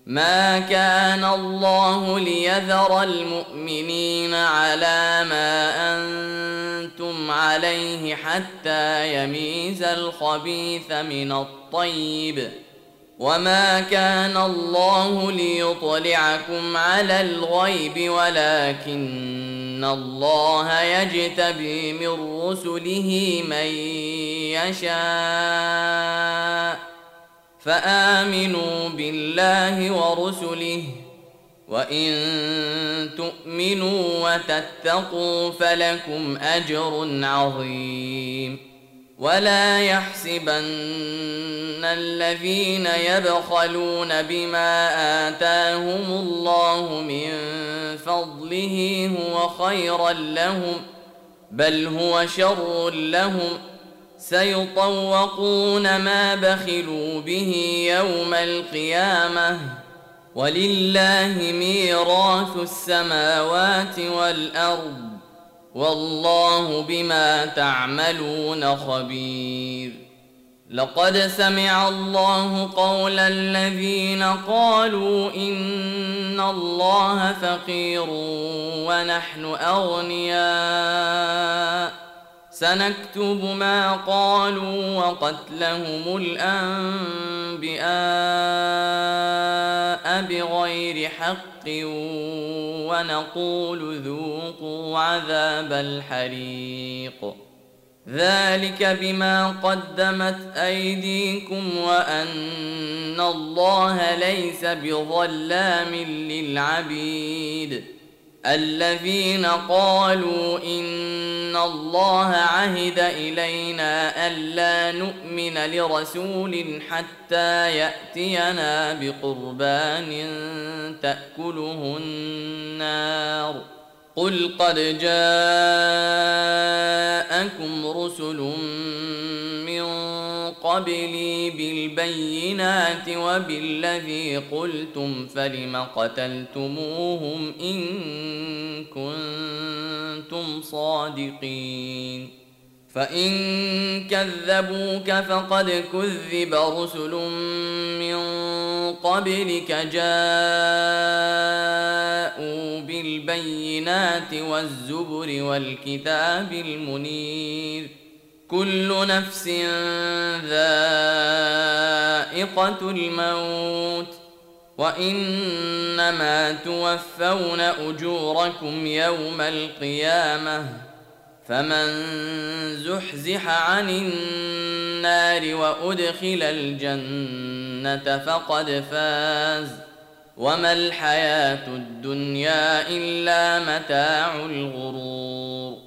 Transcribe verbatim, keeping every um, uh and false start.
ما كان الله ليذر المؤمنين على ما أنتم عليه حتى يميز الخبيث من الطيب، وما كان الله ليطلعكم على الغيب ولكن الله يجتبي من رسله من يشاء، فآمنوا بالله ورسله، وإن تؤمنوا وتتقوا فلكم أجر عظيم. ولا يحسبن الذين يبخلون بما آتاهم الله من فضله هو خيرا لهم، بل هو شر لهم، سيطوقون ما بخلوا به يوم القيامة، ولله ميراث السماوات والأرض، والله بما تعملون خبير. لقد سمع الله قول الذين قالوا إن الله فقير ونحن أغنياء، سنكتب ما قالوا وقتلهم الأنبياء بغير حق، ونقول ذوقوا عذاب الحريق، ذلك بما قدمت أيديكم وأن الله ليس بظلام للعبيد. الذين قالوا إن الله عهد إلينا ألا نؤمن لرسول حتى يأتينا بقربان تأكله النار، قل قد جاءكم رسل من قبلي بالبينات وبالذي قلتم فلم قتلتموهم إن كنتم صادقين. فإن كذبوك فقد كذب رسل من قبلك جاءوا بالبينات والزبر والكتاب المنير، كل نفس ذائقة الموت، وإنما توفون أجوركم يوم القيامة، فمن زحزح عن النار وأدخل الجنة فقد فاز، وما الحياة الدنيا إلا متاع الغرور.